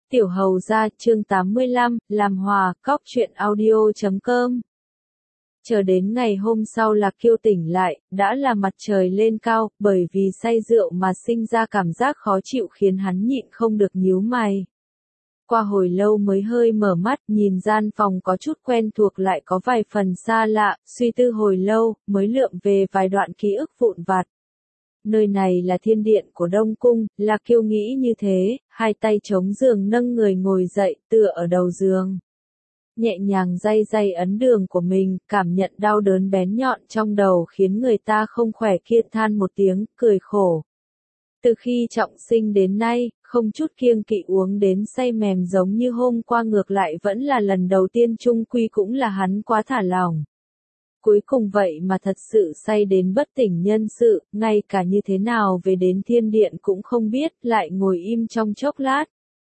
Tiểu Hầu Gia chương 85, làm hòa, cóc truyện audio.com. Chờ đến ngày hôm sau Lạc Kiêu tỉnh lại, đã là mặt trời lên cao, bởi vì say rượu mà sinh ra cảm giác khó chịu khiến hắn nhịn không được nhíu mày. Qua hồi lâu mới hơi mở mắt, nhìn gian phòng có chút quen thuộc lại có vài phần xa lạ, suy tư hồi lâu, mới lượm về vài đoạn ký ức vụn vặt. Nơi này là thiên điện của Đông Cung, Lạc Kiêu nghĩ như thế, hai tay chống giường nâng người ngồi dậy, tựa ở đầu giường. Nhẹ nhàng day day ấn đường của mình, cảm nhận đau đớn bén nhọn trong đầu khiến người ta không khỏe kia than một tiếng, cười khổ. Từ khi trọng sinh đến nay, không chút kiêng kỵ uống đến say mềm giống như hôm qua, ngược lại vẫn là lần đầu tiên, chung quy cũng là hắn quá thả lỏng. Cuối cùng vậy mà thật sự say đến bất tỉnh nhân sự, ngay cả như thế nào về đến thiên điện cũng không biết, lại ngồi im trong chốc lát.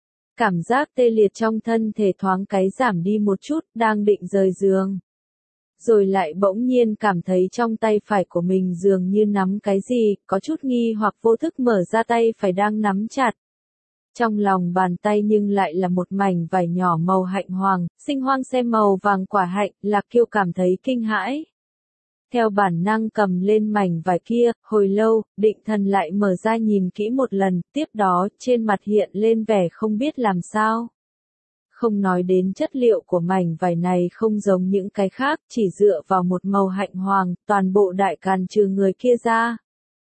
Cảm giác tê liệt trong thân thể thoáng cái giảm đi một chút, đang định rời giường. Rồi lại bỗng nhiên cảm thấy trong tay phải của mình dường như nắm cái gì, có chút nghi hoặc vô thức mở ra tay phải đang nắm chặt. Trong lòng bàn tay nhưng lại là một mảnh vải nhỏ màu hạnh hoàng, sinh hoang xem màu vàng quả hạnh, Lạc Kiêu cảm thấy kinh hãi. Theo bản năng cầm lên mảnh vải kia, hồi lâu, định thần lại mở ra nhìn kỹ một lần, tiếp đó, trên mặt hiện lên vẻ không biết làm sao. Không nói đến chất liệu của mảnh vải này không giống những cái khác, chỉ dựa vào một màu hạnh hoàng, toàn bộ đại càn trừ người kia ra.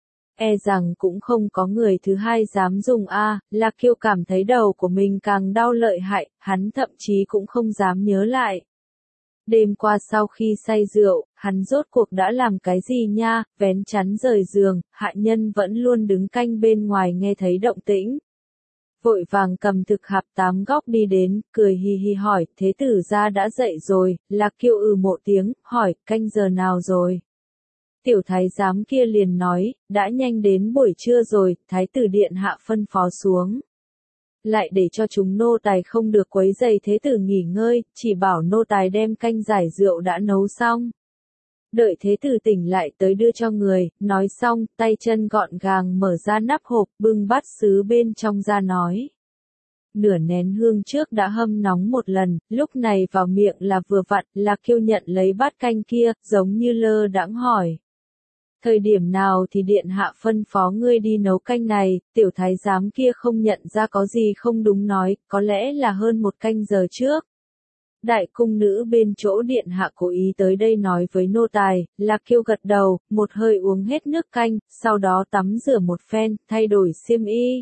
E rằng cũng không có người thứ hai dám dùng Lạc Kiêu cảm thấy đầu của mình càng đau lợi hại, hắn thậm chí cũng không dám nhớ lại. Đêm qua sau khi say rượu, hắn rốt cuộc đã làm cái gì nha, vén chắn rời giường, hạ nhân vẫn luôn đứng canh bên ngoài nghe thấy động tĩnh. Vội vàng cầm thực hạp 8 góc đi đến, cười hi hi hỏi, thế tử gia đã dậy rồi, Lạc Kiêu một tiếng, hỏi, canh giờ nào rồi? Tiểu thái giám kia liền nói, đã nhanh đến buổi trưa rồi, thái tử điện hạ phân phó xuống. Lại để cho chúng nô tài không được quấy rầy thế tử nghỉ ngơi, chỉ bảo nô tài đem canh giải rượu đã nấu xong. Đợi thế tử tỉnh lại tới đưa cho người, nói xong, tay chân gọn gàng mở ra nắp hộp, bưng bát sứ bên trong ra nói. Nửa nén hương trước đã hâm nóng một lần, lúc này vào miệng là vừa vặn, Lạc Kiêu nhận lấy bát canh kia, giống như lơ đãng hỏi. Thời điểm nào thì điện hạ phân phó ngươi đi nấu canh này, tiểu thái giám kia không nhận ra có gì không đúng nói, có lẽ là hơn một canh giờ trước. Đại cung nữ bên chỗ điện hạ cố ý tới đây nói với nô tài, Lạc Kiêu gật đầu, một hơi uống hết nước canh, sau đó tắm rửa một phen, thay đổi xiêm y.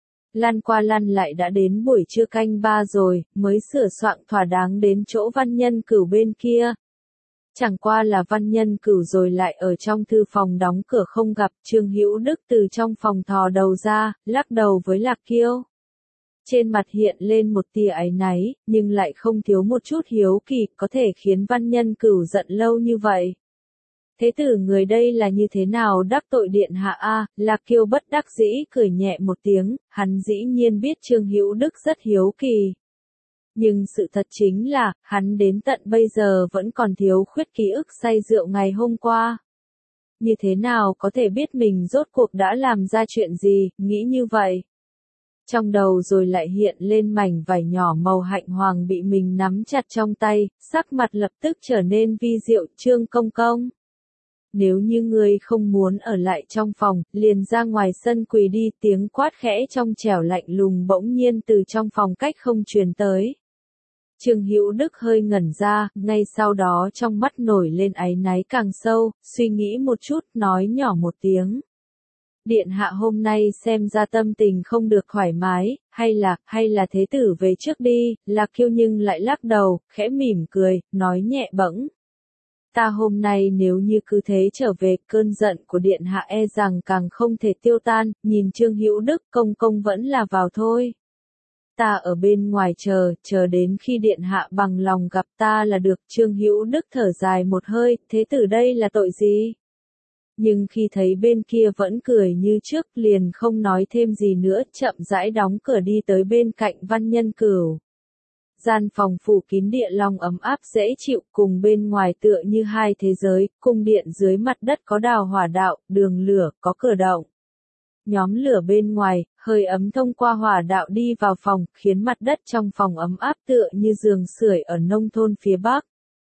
Lăn qua lăn lại đã đến buổi trưa canh 3 rồi, mới sửa soạn thỏa đáng đến chỗ Văn Nhân Cửu bên kia. Chẳng qua là Văn Nhân Cửu rồi lại ở trong thư phòng đóng cửa không gặp, Trương Hữu Đức từ trong phòng thò đầu ra, lắc đầu với Lạc Kiêu. Trên mặt hiện lên một tia áy náy, nhưng lại không thiếu một chút hiếu kỳ, có thể khiến Văn Nhân Cửu giận lâu như vậy. Thế tử người đây là như thế nào đắc tội điện hạ Lạc Kiêu bất đắc dĩ cười nhẹ một tiếng, hắn dĩ nhiên biết Trương Hữu Đức rất hiếu kỳ. Nhưng sự thật chính là, hắn đến tận bây giờ vẫn còn thiếu khuyết ký ức say rượu ngày hôm qua. Như thế nào có thể biết mình rốt cuộc đã làm ra chuyện gì, nghĩ như vậy. Trong đầu rồi lại hiện lên mảnh vải nhỏ màu hạnh hoàng bị mình nắm chặt trong tay, sắc mặt lập tức trở nên vi diệu, Trương công công. Nếu như ngươi không muốn ở lại trong phòng, liền ra ngoài sân quỳ đi, tiếng quát khẽ trong trẻo lạnh lùng bỗng nhiên từ trong phòng cách không truyền tới. Trương Hữu Đức hơi ngẩn ra, ngay sau đó trong mắt nổi lên áy náy càng sâu, suy nghĩ một chút, nói nhỏ một tiếng. Điện hạ hôm nay xem ra tâm tình không được thoải mái, hay là thế tử về trước đi, Lạc Kiêu nhưng lại lắc đầu, khẽ mỉm cười, nói nhẹ bẫng. Ta hôm nay nếu như cứ thế trở về, cơn giận của điện hạ e rằng càng không thể tiêu tan, nhìn Trương Hữu Đức công công vẫn là vào thôi. Ta ở bên ngoài chờ đến khi điện hạ bằng lòng gặp ta là được. Trương Hữu Đức thở dài một hơi, thế tử đây là tội gì? Nhưng khi thấy bên kia vẫn cười như trước, liền không nói thêm gì nữa, chậm rãi đóng cửa đi tới bên cạnh Văn Nhân Cửu. Gian phòng phủ kín địa long ấm áp dễ chịu, cùng bên ngoài tựa như hai thế giới, cung điện dưới mặt đất có đào hỏa đạo, đường lửa, có cửa động. Nhóm lửa bên ngoài, hơi ấm thông qua hỏa đạo đi vào phòng, khiến mặt đất trong phòng ấm áp tựa như giường sưởi ở nông thôn phía Bắc.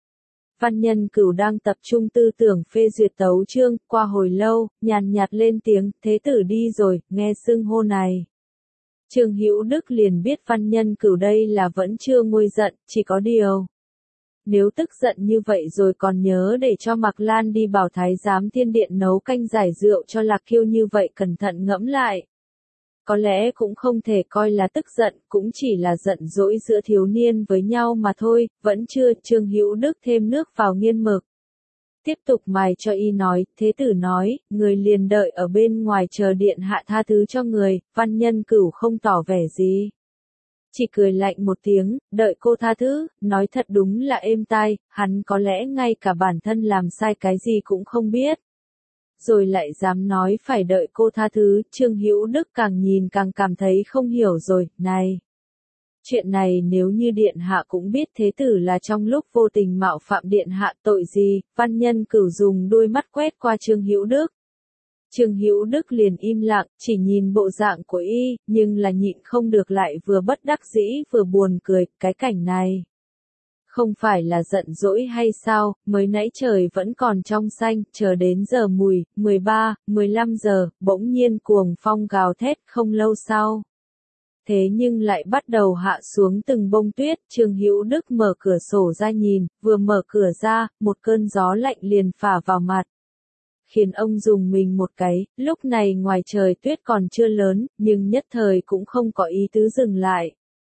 Văn Nhân Cửu đang tập trung tư tưởng phê duyệt tấu chương, qua hồi lâu, nhàn nhạt lên tiếng, thế tử đi rồi, nghe xưng hô này. Trương Hữu Đức liền biết Văn Nhân Cửu đây là vẫn chưa nguôi giận, chỉ có điều. Nếu tức giận như vậy rồi còn nhớ để cho Mạc Lan đi bảo thái giám Thiên Điện nấu canh giải rượu cho Lạc Kiêu như vậy cẩn thận ngẫm lại. Có lẽ cũng không thể coi là tức giận, cũng chỉ là giận dỗi giữa thiếu niên với nhau mà thôi, vẫn chưa. Trương Hữu Đức thêm nước vào nghiên mực. Tiếp tục mài cho y nói, thế tử nói, người liền đợi ở bên ngoài chờ điện hạ tha thứ cho người. Văn Nhân Cửu không tỏ vẻ gì. Chỉ cười lạnh một tiếng, đợi cô tha thứ, nói thật đúng là êm tai, hắn có lẽ ngay cả bản thân làm sai cái gì cũng không biết. Rồi lại dám nói phải đợi cô tha thứ, Trương Hữu Đức càng nhìn càng cảm thấy không hiểu rồi, này. Chuyện này nếu như điện hạ cũng biết thế tử là trong lúc vô tình mạo phạm điện hạ tội gì. Văn Nhân Cửu dùng đôi mắt quét qua Trương Hữu Đức. Trương Hữu Đức liền im lặng, chỉ nhìn bộ dạng của y, nhưng là nhịn không được lại vừa bất đắc dĩ vừa buồn cười, cái cảnh này. Không phải là giận dỗi hay sao, mới nãy trời vẫn còn trong xanh, chờ đến giờ mùi, 13, 15 giờ, bỗng nhiên cuồng phong gào thét không lâu sau. Thế nhưng lại bắt đầu hạ xuống từng bông tuyết, Trương Hữu Đức mở cửa sổ ra nhìn, vừa mở cửa ra, một cơn gió lạnh liền phả vào mặt. Khiến ông dùng mình một cái, lúc này ngoài trời tuyết còn chưa lớn, nhưng nhất thời cũng không có ý tứ dừng lại.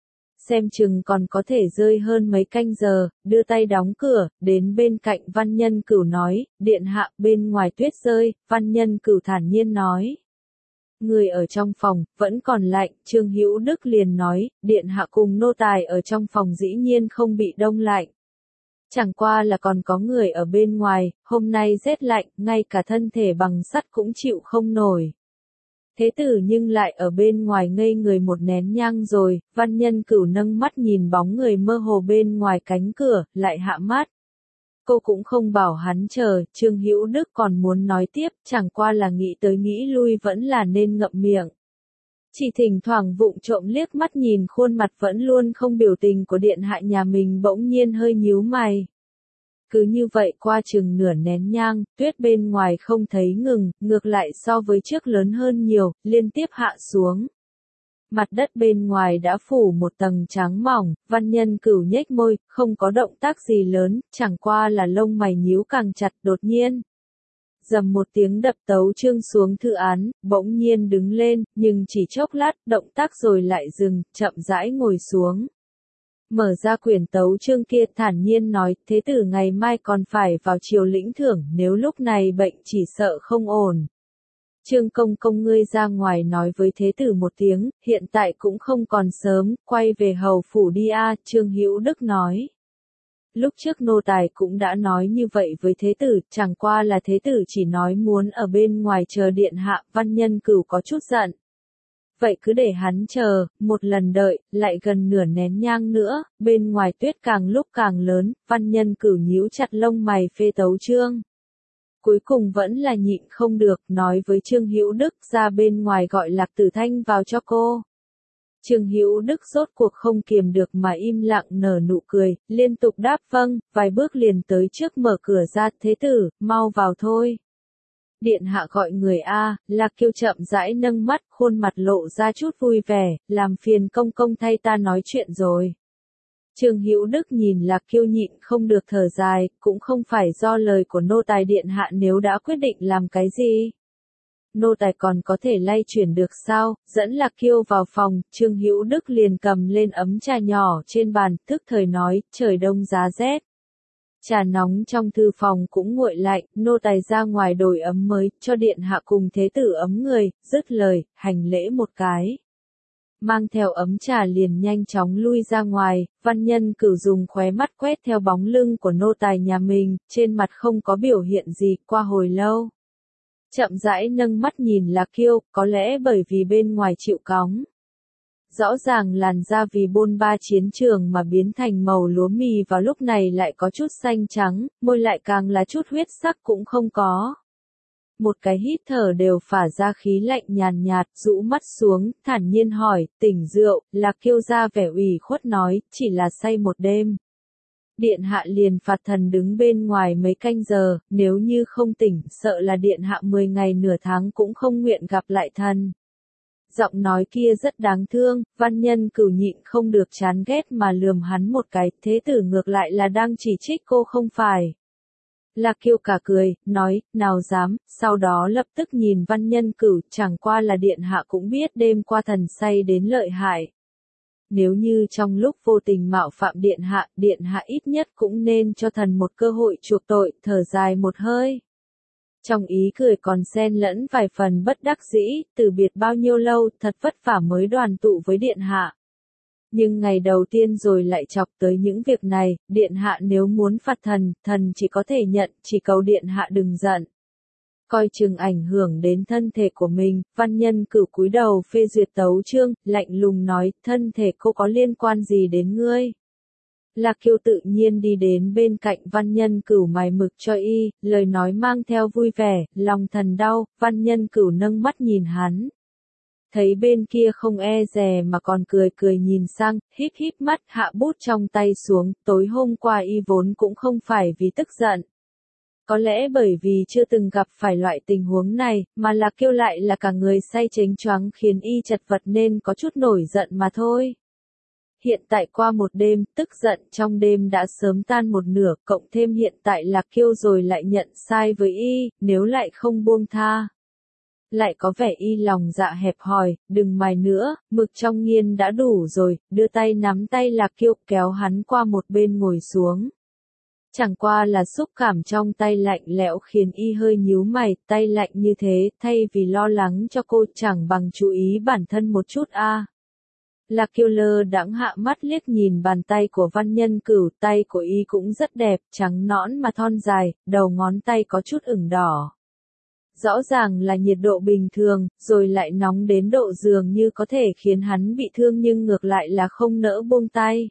Xem chừng còn có thể rơi hơn mấy canh giờ, đưa tay đóng cửa, đến bên cạnh Văn Nhân Cửu nói, điện hạ, bên ngoài tuyết rơi. Văn Nhân Cửu thản nhiên nói. Người ở trong phòng, vẫn còn lạnh. Trương Hữu Đức liền nói, điện hạ cùng nô tài ở trong phòng dĩ nhiên không bị đông lạnh. Chẳng qua là còn có người ở bên ngoài, hôm nay rét lạnh, ngay cả thân thể bằng sắt cũng chịu không nổi. Thế tử nhưng lại ở bên ngoài ngây người một nén nhang rồi. Văn Nhân Cửu nâng mắt nhìn bóng người mơ hồ bên ngoài cánh cửa, lại hạ mắt. Cô cũng không bảo hắn chờ, Trương Hữu Đức còn muốn nói tiếp, chẳng qua là nghĩ tới nghĩ lui vẫn là nên ngậm miệng. Chỉ thỉnh thoảng vụng trộm liếc mắt nhìn khuôn mặt vẫn luôn không biểu tình của điện hạ nhà mình bỗng nhiên hơi nhíu mày. Cứ như vậy qua chừng nửa nén nhang, tuyết bên ngoài không thấy ngừng, ngược lại so với trước lớn hơn nhiều, liên tiếp hạ xuống. Mặt đất bên ngoài đã phủ một tầng trắng mỏng, Văn Nhân Cửu nhếch môi, không có động tác gì lớn, chẳng qua là lông mày nhíu càng chặt. Đột nhiên. Dầm một tiếng đập tấu chương xuống thư án, bỗng nhiên đứng lên, nhưng chỉ chốc lát, động tác rồi lại dừng, chậm rãi ngồi xuống. Mở ra quyển tấu chương kia thản nhiên nói, thế tử ngày mai còn phải vào triều lĩnh thưởng, nếu lúc này bệnh chỉ sợ không ổn. Trương công công ngươi ra ngoài nói với thế tử một tiếng, hiện tại cũng không còn sớm, quay về hầu phủ đi a. Trương Hữu Đức nói. Lúc trước nô tài cũng đã nói như vậy với thế tử, chẳng qua là thế tử chỉ nói muốn ở bên ngoài chờ điện hạ. Văn Nhân Cửu có chút giận. Vậy cứ để hắn chờ, một lần đợi, lại gần nửa nén nhang nữa, bên ngoài tuyết càng lúc càng lớn. Văn Nhân Cửu nhíu chặt lông mày phê tấu chương. Cuối cùng vẫn là nhịn không được, nói với Trương Hữu Đức ra bên ngoài gọi Lạc Tử Thanh vào cho cô. Trương Hữu Đức rốt cuộc không kiềm được mà im lặng nở nụ cười, liên tục đáp vâng, vài bước liền tới trước mở cửa ra, thế tử, mau vào thôi. Điện hạ gọi người a. Lạc Kiêu chậm rãi nâng mắt, khuôn mặt lộ ra chút vui vẻ, làm phiền công công thay ta nói chuyện rồi. Trương Hữu Đức nhìn Lạc Kiêu nhịn không được thở dài, cũng không phải do lời của nô tài điện hạ nếu đã quyết định làm cái gì. Nô tài còn có thể lay chuyển được sao, dẫn Lạc Kiêu vào phòng, Trương Hữu Đức liền cầm lên ấm trà nhỏ trên bàn, tức thời nói, trời đông giá rét. Trà nóng trong thư phòng cũng nguội lạnh, nô tài ra ngoài đổi ấm mới, cho điện hạ cùng thế tử ấm người, dứt lời, hành lễ một cái. Mang theo ấm trà liền nhanh chóng lui ra ngoài. Văn Nhân Cửu dùng khóe mắt quét theo bóng lưng của nô tài nhà mình, trên mặt không có biểu hiện gì. Qua hồi lâu, chậm rãi nâng mắt nhìn Lạc Kiêu, có lẽ bởi vì bên ngoài chịu cóng. Rõ ràng làn da vì bôn ba chiến trường mà biến thành màu lúa mì vào lúc này lại có chút xanh trắng, môi lại càng là chút huyết sắc cũng không có. một cái hít thở đều phả ra khí lạnh nhàn nhạt, rũ mắt xuống, thản nhiên hỏi, tỉnh rượu, Lạc Kiêu ra vẻ ủy khuất nói, chỉ là say một đêm. Điện hạ liền phạt thần đứng bên ngoài mấy canh giờ, nếu như không tỉnh, sợ là điện hạ 10 ngày nửa tháng cũng không nguyện gặp lại thần. Giọng nói kia rất đáng thương, Văn Nhân Cửu nhịn không được chán ghét mà lườm hắn một cái, thế tử ngược lại là đang chỉ trích cô không phải. Lạc Kiêu cả cười, nói, nào dám, sau đó lập tức nhìn Văn Nhân Cửu, chẳng qua là điện hạ cũng biết đêm qua thần say đến lợi hại. Nếu như trong lúc vô tình mạo phạm điện hạ ít nhất cũng nên cho thần một cơ hội chuộc tội, thở dài một hơi. Trong ý cười còn xen lẫn vài phần bất đắc dĩ, từ biệt bao nhiêu lâu, thật vất vả mới đoàn tụ với điện hạ. Nhưng ngày đầu tiên rồi lại chọc tới những việc này, điện hạ nếu muốn phạt thần chỉ có thể nhận, chỉ cầu điện hạ đừng giận. Coi chừng ảnh hưởng đến thân thể của mình, Văn Nhân Cửu cúi đầu phê duyệt tấu chương, lạnh lùng nói, thân thể cô có liên quan gì đến ngươi? Lạc Kiêu tự nhiên đi đến bên cạnh Văn Nhân Cửu mài mực cho y, lời nói mang theo vui vẻ, lòng thần đau, Văn Nhân Cửu nâng mắt nhìn hắn. Thấy bên kia không e dè mà còn cười cười nhìn sang, híp híp mắt, hạ bút trong tay xuống, tối hôm qua y vốn cũng không phải vì tức giận. Có lẽ bởi vì chưa từng gặp phải loại tình huống này, mà Lạc Kiêu lại là cả người say chếnh choáng khiến y chật vật nên có chút nổi giận mà thôi. Hiện tại qua một đêm, tức giận trong đêm đã sớm tan một nửa, cộng thêm hiện tại Lạc Kiêu rồi lại nhận sai với y, nếu lại không buông tha. Lại có vẻ y lòng dạ hẹp hòi, đừng mài nữa, mực trong nghiên đã đủ rồi, đưa tay nắm tay Lạc Kiêu kéo hắn qua một bên ngồi xuống. Chẳng qua là xúc cảm trong tay lạnh lẽo khiến y hơi nhíu mày, tay lạnh như thế, thay vì lo lắng cho cô chẳng bằng chú ý bản thân một chút a. Lạc Kiêu lơ đãng hạ mắt liếc nhìn bàn tay của Văn Nhân Cửu, tay của y cũng rất đẹp, trắng nõn mà thon dài, đầu ngón tay có chút ửng đỏ. Rõ ràng là nhiệt độ bình thường, rồi lại nóng đến độ dường như có thể khiến hắn bị thương nhưng ngược lại là không nỡ buông tay.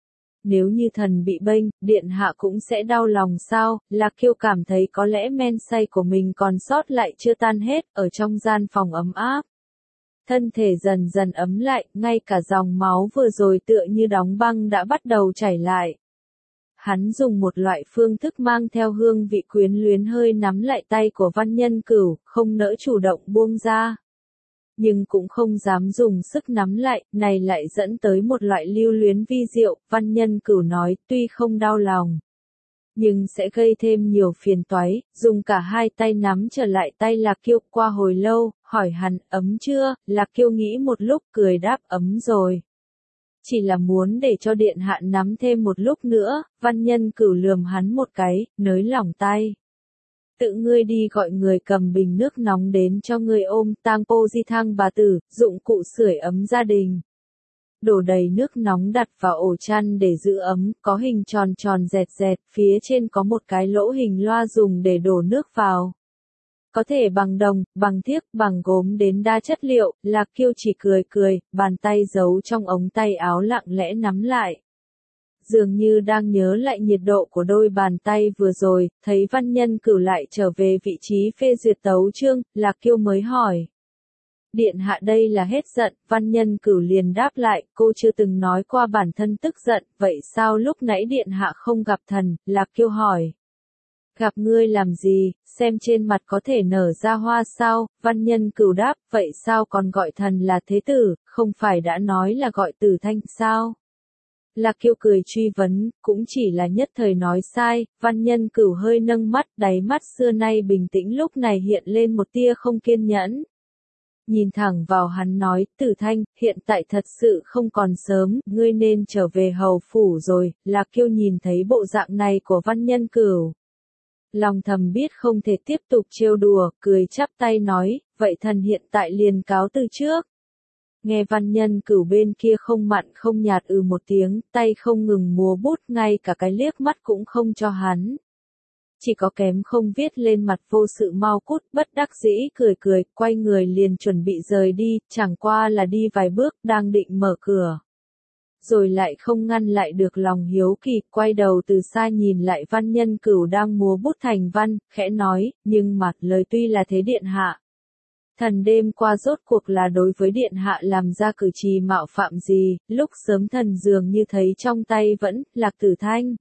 Nếu như thần bị bênh, điện hạ cũng sẽ đau lòng sao, Lạc Kiêu cảm thấy có lẽ men say của mình còn sót lại chưa tan hết, ở trong gian phòng ấm áp. Thân thể dần dần ấm lại, ngay cả dòng máu vừa rồi tựa như đóng băng đã bắt đầu chảy lại. Hắn dùng một loại phương thức mang theo hương vị quyến luyến hơi nắm lại tay của Văn Nhân Cửu, không nỡ chủ động buông ra. Nhưng cũng không dám dùng sức nắm lại, này lại dẫn tới một loại lưu luyến vi diệu, Văn Nhân Cửu nói, tuy không đau lòng, nhưng sẽ gây thêm nhiều phiền toái, dùng cả hai tay nắm trở lại tay Lạc Kiêu, qua hồi lâu, hỏi hắn, ấm chưa, Lạc Kiêu nghĩ một lúc cười đáp ấm rồi. Chỉ là muốn để cho điện hạ nắm thêm một lúc nữa, Văn Nhân Cửu lườm hắn một cái, nới lỏng tay. Tự ngươi đi gọi người cầm bình nước nóng đến cho ngươi ôm tang po di thang bà tử, dụng cụ sưởi ấm gia đình. Đổ đầy nước nóng đặt vào ổ chăn để giữ ấm, có hình tròn tròn dẹt dẹt, phía trên có một cái lỗ hình loa dùng để đổ nước vào. Có thể bằng đồng, bằng thiếc, bằng gốm đến đa chất liệu, Lạc Kiêu chỉ cười cười, bàn tay giấu trong ống tay áo lặng lẽ nắm lại. Dường như đang nhớ lại nhiệt độ của đôi bàn tay vừa rồi, thấy Văn Nhân Cửu lại trở về vị trí phê duyệt tấu chương, Lạc Kiêu mới hỏi. Điện hạ đây là hết giận, Văn Nhân Cửu liền đáp lại, cô chưa từng nói qua bản thân tức giận, vậy sao lúc nãy điện hạ không gặp thần, Lạc Kiêu hỏi. Gặp ngươi làm gì, xem trên mặt có thể nở ra hoa sao, Văn Nhân Cửu đáp, vậy sao còn gọi thần là thế tử, không phải đã nói là gọi Tử Thanh sao? Lạc Kiêu cười truy vấn, cũng chỉ là nhất thời nói sai, Văn Nhân Cửu hơi nâng mắt, đáy mắt xưa nay bình tĩnh lúc này hiện lên một tia không kiên nhẫn. Nhìn thẳng vào hắn nói, Tử Thanh, hiện tại thật sự không còn sớm, ngươi nên trở về hầu phủ rồi, Lạc Kiêu nhìn thấy bộ dạng này của Văn Nhân Cửu. Lòng thầm biết không thể tiếp tục trêu đùa, cười chắp tay nói, vậy thần hiện tại liền cáo từ trước. Nghe Văn Nhân Cửu bên kia không mặn không nhạt một tiếng, tay không ngừng múa bút, ngay cả cái liếc mắt cũng không cho hắn. Chỉ có kém không viết lên mặt vô sự mau cút, bất đắc dĩ cười cười, quay người liền chuẩn bị rời đi, chẳng qua là đi vài bước, đang định mở cửa. rồi lại không ngăn lại được lòng hiếu kỳ, quay đầu từ xa nhìn lại Văn Nhân Cửu đang múa bút thành văn, khẽ nói, nhưng mà, lời tuy là thế điện hạ. Thần đêm qua rốt cuộc là đối với điện hạ làm ra cử chỉ mạo phạm gì, lúc sớm thần dường như thấy trong tay vẫn, Lạc Tử Thanh.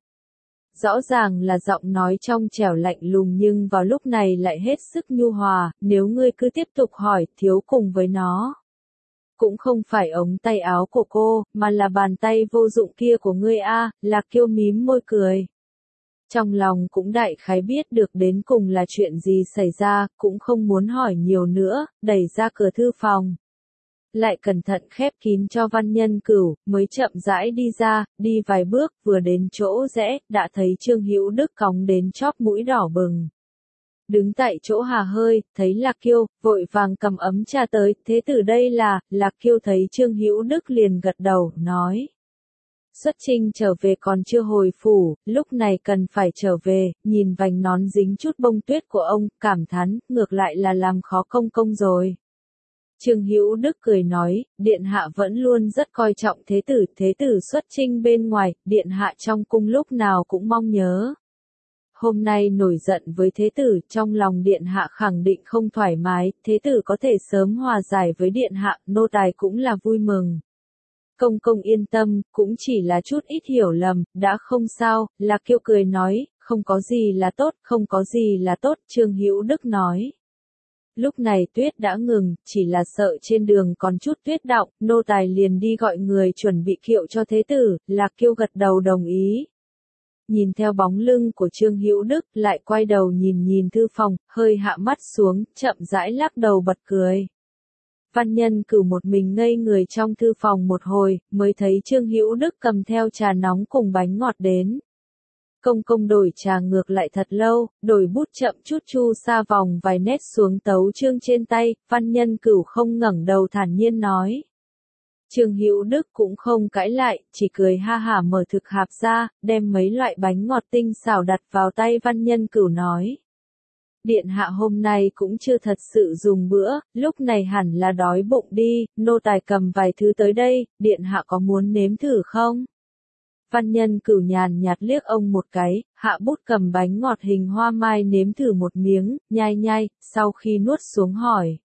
Rõ ràng là giọng nói trong trẻo lạnh lùng nhưng vào lúc này lại hết sức nhu hòa, nếu ngươi cứ tiếp tục hỏi, thiếu cùng với nó. Cũng không phải ống tay áo của cô, mà là bàn tay vô dụng kia của ngươi a. Lạc Kiêu mím môi cười. Trong lòng cũng đại khái biết được đến cùng là chuyện gì xảy ra, cũng không muốn hỏi nhiều nữa, đẩy ra cửa thư phòng. Lại cẩn thận khép kín cho Văn Nhân Cửu, mới chậm rãi đi ra, đi vài bước, vừa đến chỗ rẽ, đã thấy Trương Hữu Đức cóng đến chóp mũi đỏ bừng. Đứng tại chỗ hà hơi, thấy Lạc Kiêu, vội vàng cầm ấm trà tới, thế từ đây là, Lạc Kiêu thấy Trương Hữu Đức liền gật đầu, nói. Xuất chinh trở về còn chưa hồi phủ, lúc này cần phải trở về, nhìn vành nón dính chút bông tuyết của ông, cảm thán, ngược lại là làm khó công công rồi. Trương Hữu Đức cười nói, điện hạ vẫn luôn rất coi trọng thế tử xuất chinh bên ngoài, điện hạ trong cung lúc nào cũng mong nhớ. Hôm nay nổi giận với thế tử, trong lòng điện hạ khẳng định không thoải mái, thế tử có thể sớm hòa giải với điện hạ, nô tài cũng là vui mừng. Công công yên tâm, cũng chỉ là chút ít hiểu lầm, đã không sao, Lạc Kiêu cười nói, không có gì là tốt, không có gì là tốt, Trương Hữu Đức nói. Lúc này tuyết đã ngừng, chỉ là sợ trên đường còn chút tuyết đọng, nô tài liền đi gọi người chuẩn bị kiệu cho thế tử, Lạc Kiêu gật đầu đồng ý. Nhìn theo bóng lưng của Trương Hữu Đức, lại quay đầu nhìn thư phòng, hơi hạ mắt xuống, chậm rãi lắc đầu bật cười. Văn Nhân Cửu một mình ngây người trong thư phòng một hồi, mới thấy Trương Hữu Đức cầm theo trà nóng cùng bánh ngọt đến. Công công đổi trà ngược lại thật lâu, đổi bút chậm chút chu sa vòng vài nét xuống tấu chương trên tay, Văn Nhân Cửu không ngẩng đầu thản nhiên nói. Trương Hữu Đức cũng không cãi lại, chỉ cười ha hả mở thực hạp ra, đem mấy loại bánh ngọt tinh xảo đặt vào tay Văn Nhân Cửu nói. Điện hạ hôm nay cũng chưa thật sự dùng bữa, lúc này hẳn là đói bụng đi, nô tài cầm vài thứ tới đây, điện hạ có muốn nếm thử không? Văn Nhân Cửu nhàn nhạt liếc ông một cái, hạ bút cầm bánh ngọt hình hoa mai nếm thử một miếng, nhai nhai, sau khi nuốt xuống hỏi.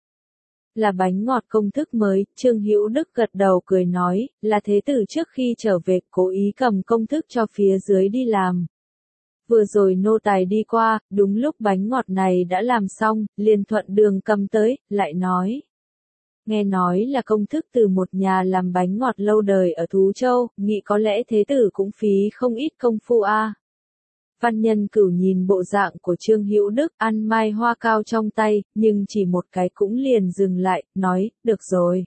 Là bánh ngọt công thức mới, Trương Hữu Đức gật đầu cười nói, là thế tử trước khi trở về cố ý cầm công thức cho phía dưới đi làm. Vừa rồi nô tài đi qua, đúng lúc bánh ngọt này đã làm xong, liền thuận đường cầm tới, lại nói. Nghe nói là công thức từ một nhà làm bánh ngọt lâu đời ở Thú Châu, nghĩ có lẽ thế tử cũng phí không ít công phu a. Văn Nhân Cửu nhìn bộ dạng của Trương Hữu Đức ăn mai hoa cao trong tay, nhưng chỉ một cái cũng liền dừng lại, nói, được rồi.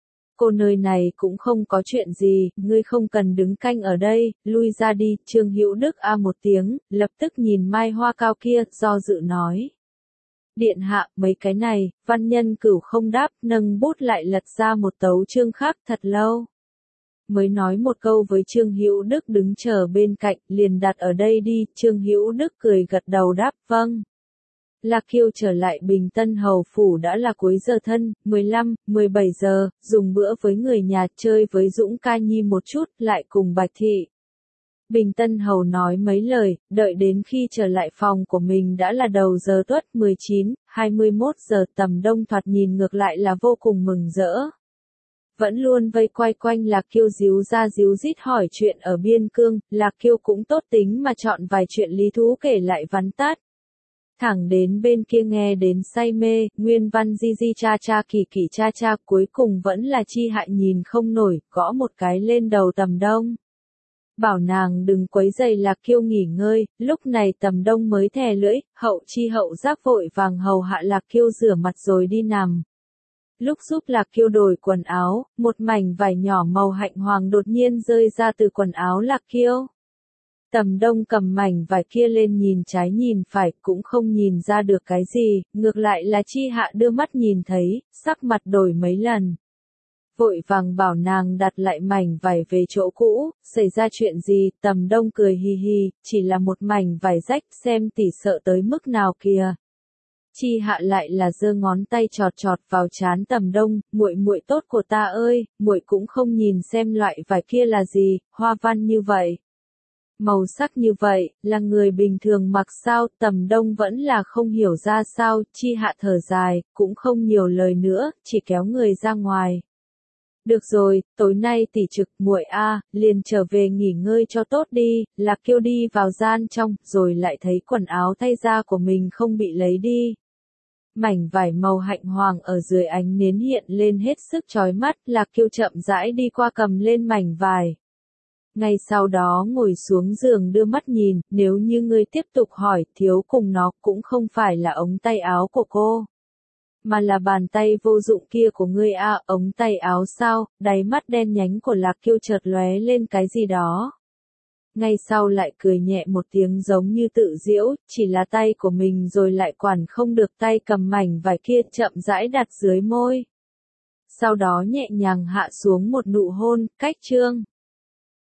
Cô nơi này cũng không có chuyện gì, ngươi không cần đứng canh ở đây, lui ra đi, Trương Hữu Đức a một tiếng, lập tức nhìn mai hoa cao kia, do dự nói. Điện hạ, mấy cái này, Văn Nhân Cửu không đáp, nâng bút lại lật ra một tấu chương khác thật lâu. Mới nói một câu với Trương Hữu Đức đứng chờ bên cạnh, liền đặt ở đây đi, Trương Hữu Đức cười gật đầu đáp vâng. Lạc Kiêu trở lại Bình Tân Hầu Phủ đã là cuối giờ thân, 15, 17 giờ, dùng bữa với người nhà chơi với Dũng Ca Nhi một chút, lại cùng Bạch Thị. Bình Tân Hầu nói mấy lời, đợi đến khi trở lại phòng của mình đã là đầu giờ tuất 19, 21 giờ tầm đông thoạt nhìn ngược lại là vô cùng mừng rỡ. Vẫn luôn vây quay quanh Lạc Kiêu díu ra díu dít hỏi chuyện ở biên cương, Lạc Kiêu cũng tốt tính mà chọn vài chuyện lý thú kể lại vắn tắt. Thẳng đến bên kia nghe đến say mê, nguyên văn di di cha cha kỳ kỳ cha cha cuối cùng vẫn là Chi Hại nhìn không nổi, gõ một cái lên đầu Tầm Đông. Bảo nàng đừng quấy rầy Lạc Kiêu nghỉ ngơi, lúc này Tầm Đông mới thè lưỡi, Hậu Chi hậu giác vội vàng hầu hạ Lạc Kiêu rửa mặt rồi đi nằm. Lúc giúp Lạc Kiêu đổi quần áo, một mảnh vải nhỏ màu hạnh hoàng đột nhiên rơi ra từ quần áo Lạc Kiêu. Tầm Đông cầm mảnh vải kia lên nhìn trái nhìn phải, cũng không nhìn ra được cái gì, ngược lại là Chi Hạ đưa mắt nhìn thấy, sắc mặt đổi mấy lần. Vội vàng bảo nàng đặt lại mảnh vải về chỗ cũ, xảy ra chuyện gì, Tầm Đông cười hi hi, chỉ là một mảnh vải rách, xem tỉ sợ tới mức nào kìa. Chi Hạ lại là giơ ngón tay chọt chọt vào trán Tầm Đông, muội muội tốt của ta ơi, muội cũng không nhìn xem loại vải kia là gì, hoa văn như vậy, màu sắc như vậy, là người bình thường mặc sao? Tầm Đông vẫn là không hiểu ra sao, Chi Hạ thở dài, cũng không nhiều lời nữa, chỉ kéo người ra ngoài. Được rồi, tối nay tỷ trực, muội a, liền trở về nghỉ ngơi cho tốt đi. Lạc Kiêu đi vào gian trong, rồi lại thấy quần áo thay da của mình không bị lấy đi. Mảnh vải màu hạnh hoàng ở dưới ánh nến hiện lên hết sức chói mắt, Lạc Kiêu chậm rãi đi qua cầm lên mảnh vải. Ngay sau đó ngồi xuống giường đưa mắt nhìn, nếu như ngươi tiếp tục hỏi, thiếu cùng nó cũng không phải là ống tay áo của cô, mà là bàn tay vô dụng kia của ngươi a. Ống tay áo sao? Đáy mắt đen nhánh của Lạc Kiêu chợt lóe lên cái gì đó. Ngay sau lại cười nhẹ một tiếng giống như tự giễu, chỉ là tay của mình rồi lại quản không được, tay cầm mảnh vải kia chậm rãi đặt dưới môi. Sau đó nhẹ nhàng hạ xuống một nụ hôn, cách chương.